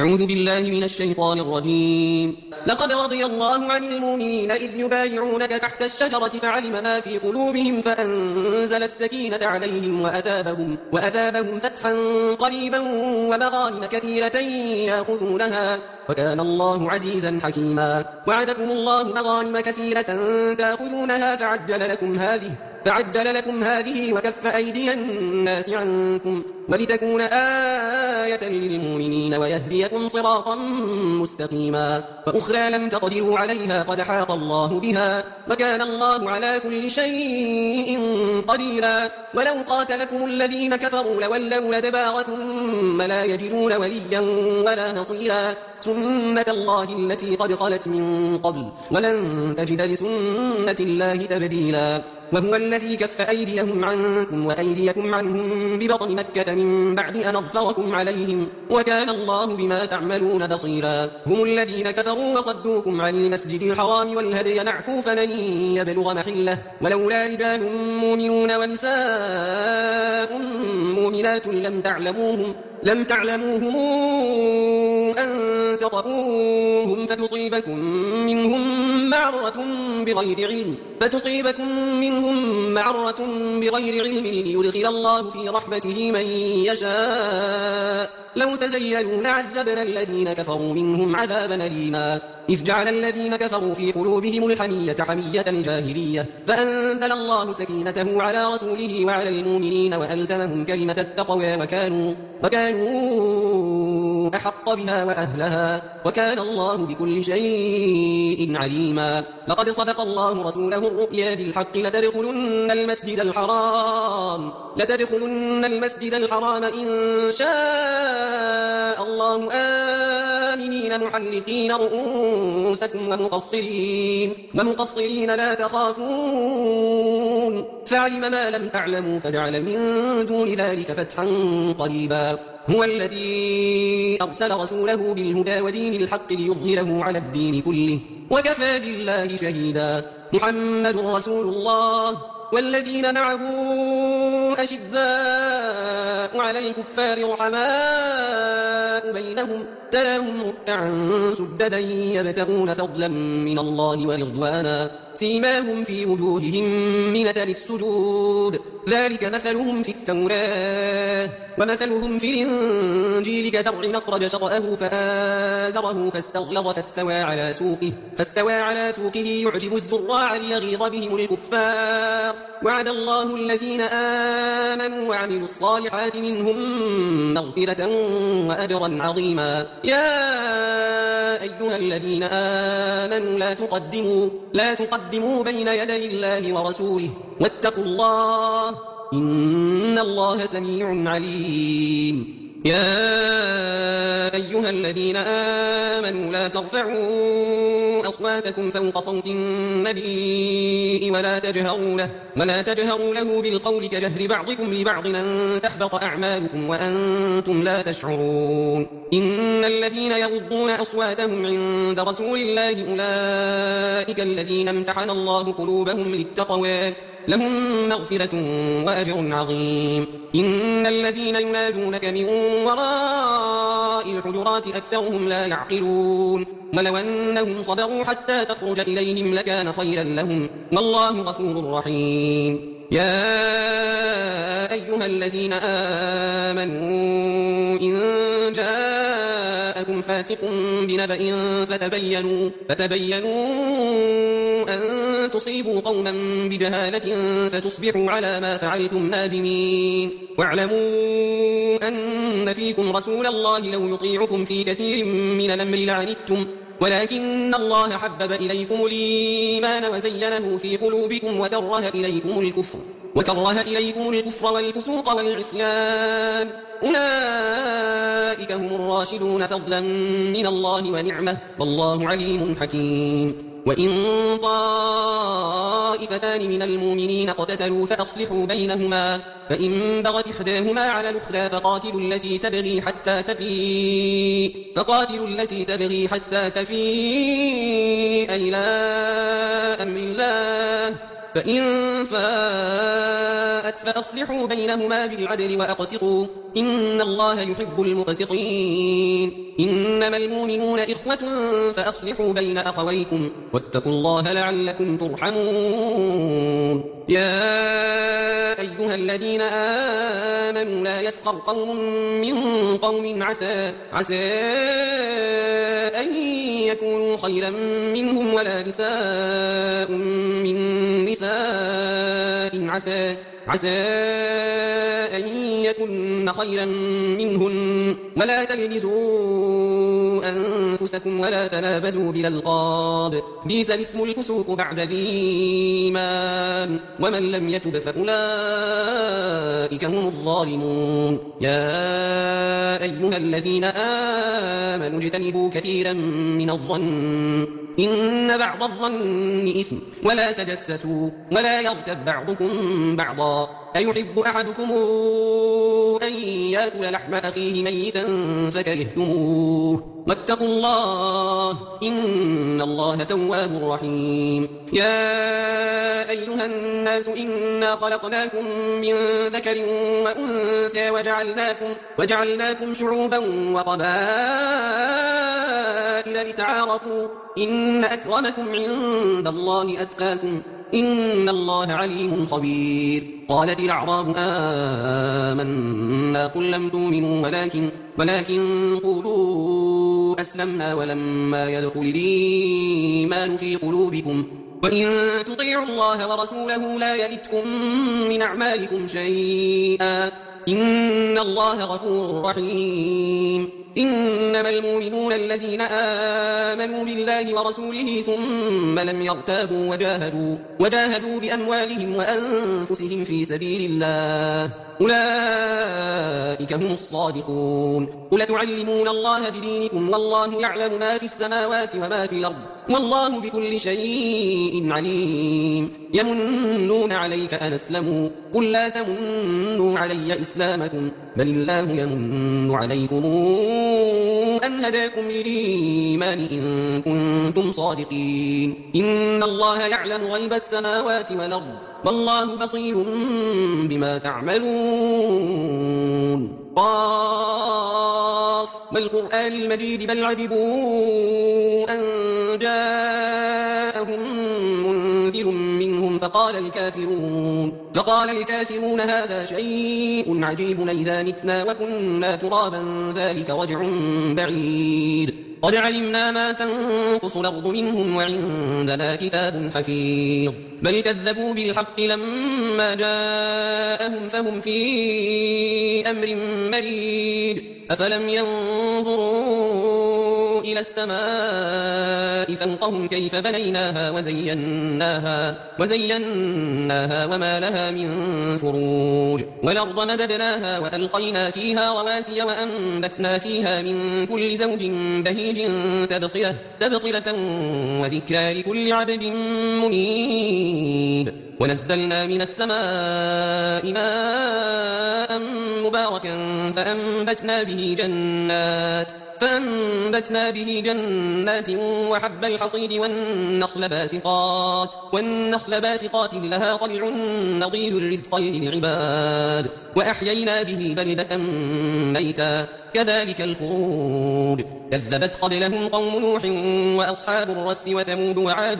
أعوذ بالله من الشيطان الرجيم. لقد رضي الله عن المؤمنين إذ يبايعونك تحت الشجرة فعلم ما في قلوبهم فأنزل السكينة عليهم وأثابهم فتحا قريبا ومغانم كثيرة يأخذونها وكان الله عزيزا حكيما. وعدكم الله مغانم كثيرة تأخذونها فعجل لكم هذه وكف أيدي الناس عنكم ولتكون آية للمؤمنين ويهديكم صراطا مستقيما. وأخرى لم تقدروا عليها قد حاط الله بها وكان الله على كل شيء قديرا. ولو قاتلكم الذين كفروا لولوا الأدبار ثم لا يجدون وليا ولا نصيرا. سنة الله التي قد خلت من قبل ولن تجد لسنة الله تبديلا. وهو الذي كف أيديهم عنكم وأيديكم عنهم ببطن مكة من بعد أن أظفركم عليهم وكان الله بما تعملون بصيرا. هم الذين كفروا وصدوكم عن المسجد الحرام والهدي معكوفا أن يبلغ محله ولولا رجال مؤمنون ونساء مؤمنات لم تعلموهم أن تطؤوهم فتصيبكم منهم معرة بغير علم ليدخل الله في رحمته من يشاء. لو تزيلوا لعذبنا الذين كفروا منهم عذابا أليما. إذ جعل الذين كفروا في قلوبهم الحمية حمية الجاهلية فأنزل الله سكينته على رسوله وعلى المؤمنين وألزمهم كلمة التقوى وكانوا أحق بها وأهلها وكان الله بكل شيء عليما. لقد صدق الله رسوله الرؤيا بالحق لتدخلن المسجد الحرام إن شاء الله آمنين محلقين رؤوسكم ومقصرين لا تخافون فعلم ما لم تعلموا فجعل من دون ذلك فتحا قريبا. هو الذي أرسل رسوله بالهدى ودين الحق ليظهره على الدين كله وكفى بالله شهيدا. محمد رسول الله والذين معه أشداء على الكفار رحماء بينهم تراهم ركعا سجدا يبتغون فضلا من الله ورضوانا سيماهم في وجوههم من أثر السجود ذلك مثلهم في التوراة ومثلهم في الإنجيل كزرع أخرج شطأه فآزره فاستغلظ فاستوى على سوقه يعجب الزراع ليغيظ بهم الكفار. وعد الله الذين آمنوا وعملوا الصالحات منهم مغفرة وأجرا عظيما. يا أيها الذين آمنوا لا تقدموا بين يدي الله ورسوله واتقوا الله إن الله سميع عليم. يا أيها الذين آمنوا لا ترفعوا أصواتكم فوق صوت النبي ولا تجهروا له بالقول كجهر بعضكم لبعض أن تحبط أعمالكم وأنتم لا تشعرون. إن الذين يغضون أصواتهم عند رسول الله أولئك الذين امتحن الله قلوبهم للتقوى لهم مغفرة وأجر عظيم. إن الذين ينادونك من وراء الحجرات أكثرهم لا يعقلون ولو أنهم صبروا حتى تخرج إليهم لكان خيرا لهم والله غفور رحيم. يا أيها الذين آمنوا إن جاءكم فاسق بنبأ فتبينوا أن تصيبوا قوما بجهالة فتصبحوا على ما فعلتم نادمين. واعلموا أن فيكم رسول الله لو يطيعكم في كثير من الأمر لعنتم ولكن الله حبب إليكم الإيمان وزينه في قلوبكم وكره إليكم الكفر والفسوق والعصيان أولئك هم الراشدون فضلا من الله ونعمة والله عليم حكيم. وإن طائفتان من المؤمنين اقتتلوا فأصلحوا بينهما فإن بغت إحداهما على الأخرى فقاتلوا التي تبغي حتى تفيء إلى أمر الله فإن فاءت فأصلحوا بينهما بالعدل وأقسطوا إن الله يحب المقسطين إنما المؤمنون إخوة فأصلحوا بين أخويكم واتقوا الله لعلكم ترحمون يا أيها الذين آمنوا لا يسخر قوم من قوم عسى أن يكونوا خيرا منهم ولا نساء من نساء عسى أن يكن خيرا منهن ولا تلمزوا أنفسكم ولا تنابزوا بالألقاب بئس الاسم الفسوق بعد الإيمان ومن لم يتب فأولئك هم الظالمون يا أيها الذين آمنوا اجتنبوا كثيرا من الظن إن بعض الظن إثم ولا تجسسوا ولا يغتب بعضكم بعضا أيحب أحدكم أن يأكل لحم أخيه ميتا فكرهتموه واتقوا الله إن الله تواب رحيم يا أيها الناس إنا خلقناكم من ذكر وأنثى وجعلناكم شعوبا وقبائل لتعارفوا إن أكرمكم عند الله أتقاكم إن الله عليم خبير قالت الأعراب آمنا قل لم تؤمنوا ولكن قولوا أسلمنا ولما يدخل الإيمان في قلوبكم وإن تطيعوا الله ورسوله لا يلتكم من أعمالكم شيئا إن الله غفور رحيم إنما المؤمنون الذين آمنوا بالله ورسوله ثم لم يرتابوا وجاهدوا بأموالهم وأنفسهم في سبيل الله أولئك هم الصادقون قل تعلمون الله بدينكم والله يعلم ما في السماوات وما في الأرض والله بكل شيء عليم يمنون عليك أن أسلموا قل لا تمنوا علي إسلامكم بل الله يمن عليكم أن هداكم للإيمان إن كنتم صادقين إن الله يعلم غيب السماوات والأرض والله بصير بما تعملون قاف والقرآن المجيد بل عجبوا أن جاءهم منذر منهم فقال الكافرون هذا شيء عجيب إذا متنا وكنا ترابا ذلك رجع بعيد قد علمنا ما تنقص الأرض منهم وعندنا كتاب حفيظ بل كذبوا بالحق لما جاءهم فهم في أمر مريد أفلم ينظروا إلى السماء فوقهم كيف بنيناها وزيناها وما لها من فروج والأرض مددناها وألقينا فيها رواسي وأنبتنا فيها من كل زوج بهيج تبصرة وذكرى لكل عبد منيب ونزلنا من السماء ماء مباركا فأنبتنا به جنات وحب الحصيد والنخل باسقات لها طلع نضيد رزقا للعباد وأحيينا به بلدة ميتا كذلك الخروج كذبت قبلهم قوم نوح وأصحاب الرس وثمود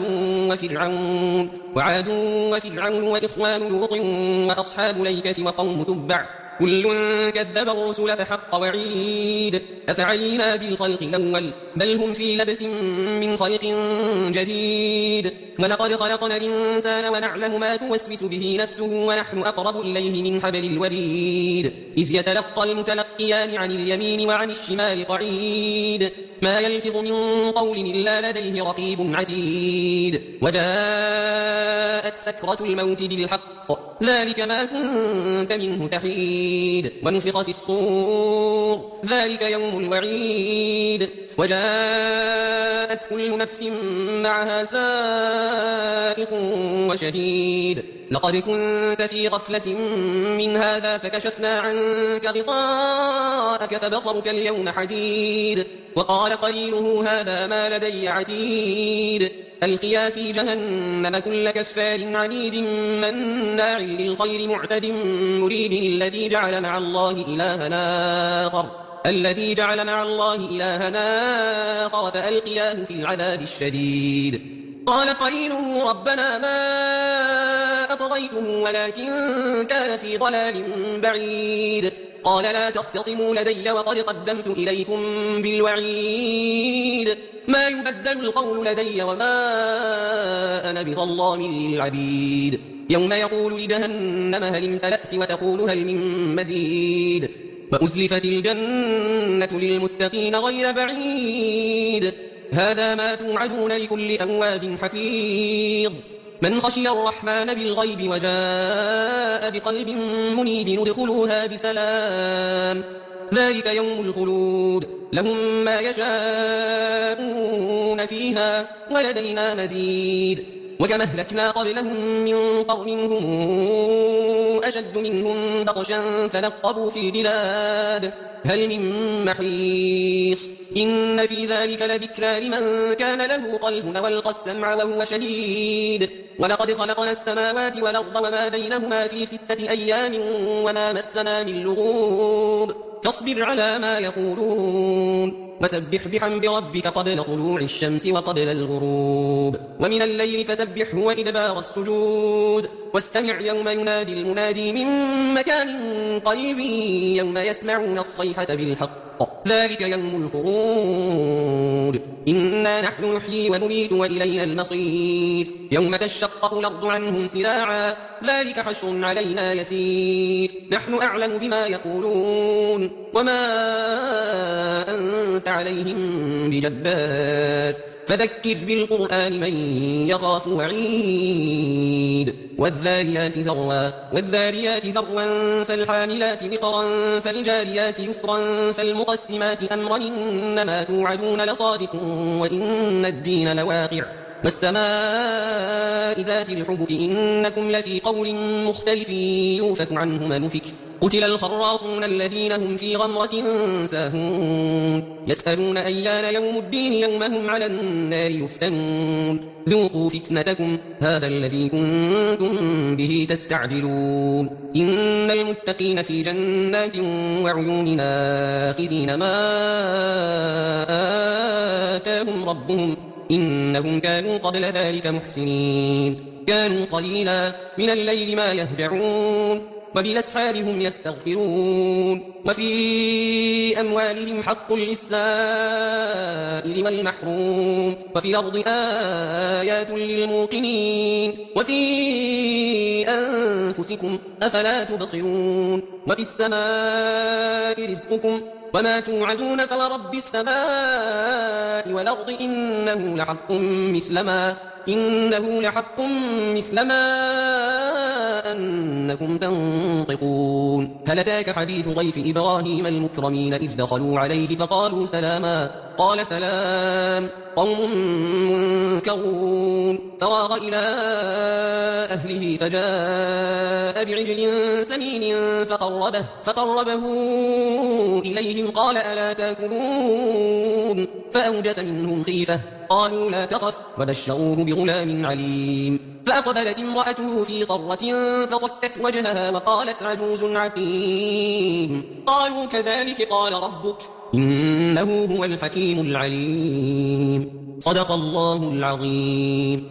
وعاد وفرعون وإخوان لوط وأصحاب الأيكة وقوم تبع كل كذب الرسل فحق وعيد أفعينا بالخلق الأول بل هم في لبس من خلق جديد ولقد خلقنا الإنسان ونعلم ما توسوس به نفسه ونحن أقرب إليه من حبل الوريد إذ يتلقى المتلقيان عن اليمين وعن الشمال قعيد ما يلفظ من قول إلا لديه رقيب عتيد وجاءت سكرة الموت بالحق ذلك ما كنت منه تحيد ونفخ في الصور ذلك يوم الوعيد وجاءت كل نفس معها سائق وشهيد لقد كنت في غفلة من هذا فكشفنا عنك غطاءك فبصرك اليوم حديد وقال قرينه هذا ما لدي عتيد ألقيا في جهنم كل كفار عنيد مناع للخير معتد مريب الذي جعل مع الله إلهنا آخر فألقياه في العذاب الشديد قال قرينه ربنا ما أطغيته ولكن كان في ضلال بعيد قال لا تختصموا لدي وقد قدمت إليكم بالوعيد ما يبدل القول لدي وما أنا بظلام للعبيد يوم يقول لجهنم هل امتلأت وتقول هل من مزيد وأزلفت الجنة للمتقين غير بعيد هذا ما توعدون لكل أواب حفيظ من خشي الرحمن بالغيب وجاء بقلب منيب ندخلوها بسلام ذلك يوم الخلود لهم ما يشاءون فيها ولدينا مزيد وكما أهلكنا قبلهم من قرن هم أشد منهم بطشا فنقبوا في البلاد هل من محيص إن في ذلك لذكرى لمن كان له قلب والقى السمع وهو شهيد ولقد خلقنا السماوات والأرض وما بينهما في 6 أيام وما مسنا من لغوب فاصبر على ما يقولون وسبح بحمد ربك قبل طلوع الشمس وقبل الغروب ومن الليل فسبحه وإدبار السجود واستمع يوم ينادي المنادي من مكان قريب يوم يسمعون الصيحة بالحق ذلك يوم الخروج إنا نحن نحيي ونميت وإلينا المصير يوم تشقق الأرض عنهم سراعا ذلك حشر علينا يسير نحن أعلم بما يقولون وما أنت عليهم بجبار فذكر بالقرآن من يخاف وعيد والذاريات ذروا فالحاملات وقرا فالجاريات يسرا فالمقسمات أمرا إنما توعدون لصادق وإن الدين لواقع والسماء ذات الحبك إنكم لفي قول مختلف يوفك عنه من أفك قتل الخراصون الذين هم في غمرة ساهون يسألون أيان يوم الدين يوم هم على النار يفتنون ذوقوا فتنتكم هذا الذي كنتم به تستعجلون إن المتقين في جنات وعيون آخذين ما آتاهم ربهم إنهم كانوا قبل ذلك محسنين كانوا قليلا من الليل ما يهجعون وبالأسحار هم يستغفرون وفي أموالهم حق للسائل والمحروم وفي الأرض آيات للموقنين وفي أنفسكم أفلا تبصرون وفي السماء رزقكم وما توعدون فورب السماء والأرض إنه لحق مثل ما أنكم تنطقون هل أتاك حديث ضيف إبراهيم المكرمين إذ دخلوا عليه فقالوا سلاما قال سلام قوم منكرون فراغ إلى أهله فجاء بعجل سمين فقربه إليهم قال ألا تاكلون فأوجس منهم خيفة قالوا لا تخف وبشروه بغلام عليم فأقبلت امرأته في صرة فصكت وجهها وقالت عجوز عقيم قالوا كذلك قال ربك إنه هو الحكيم العليم صدق الله العظيم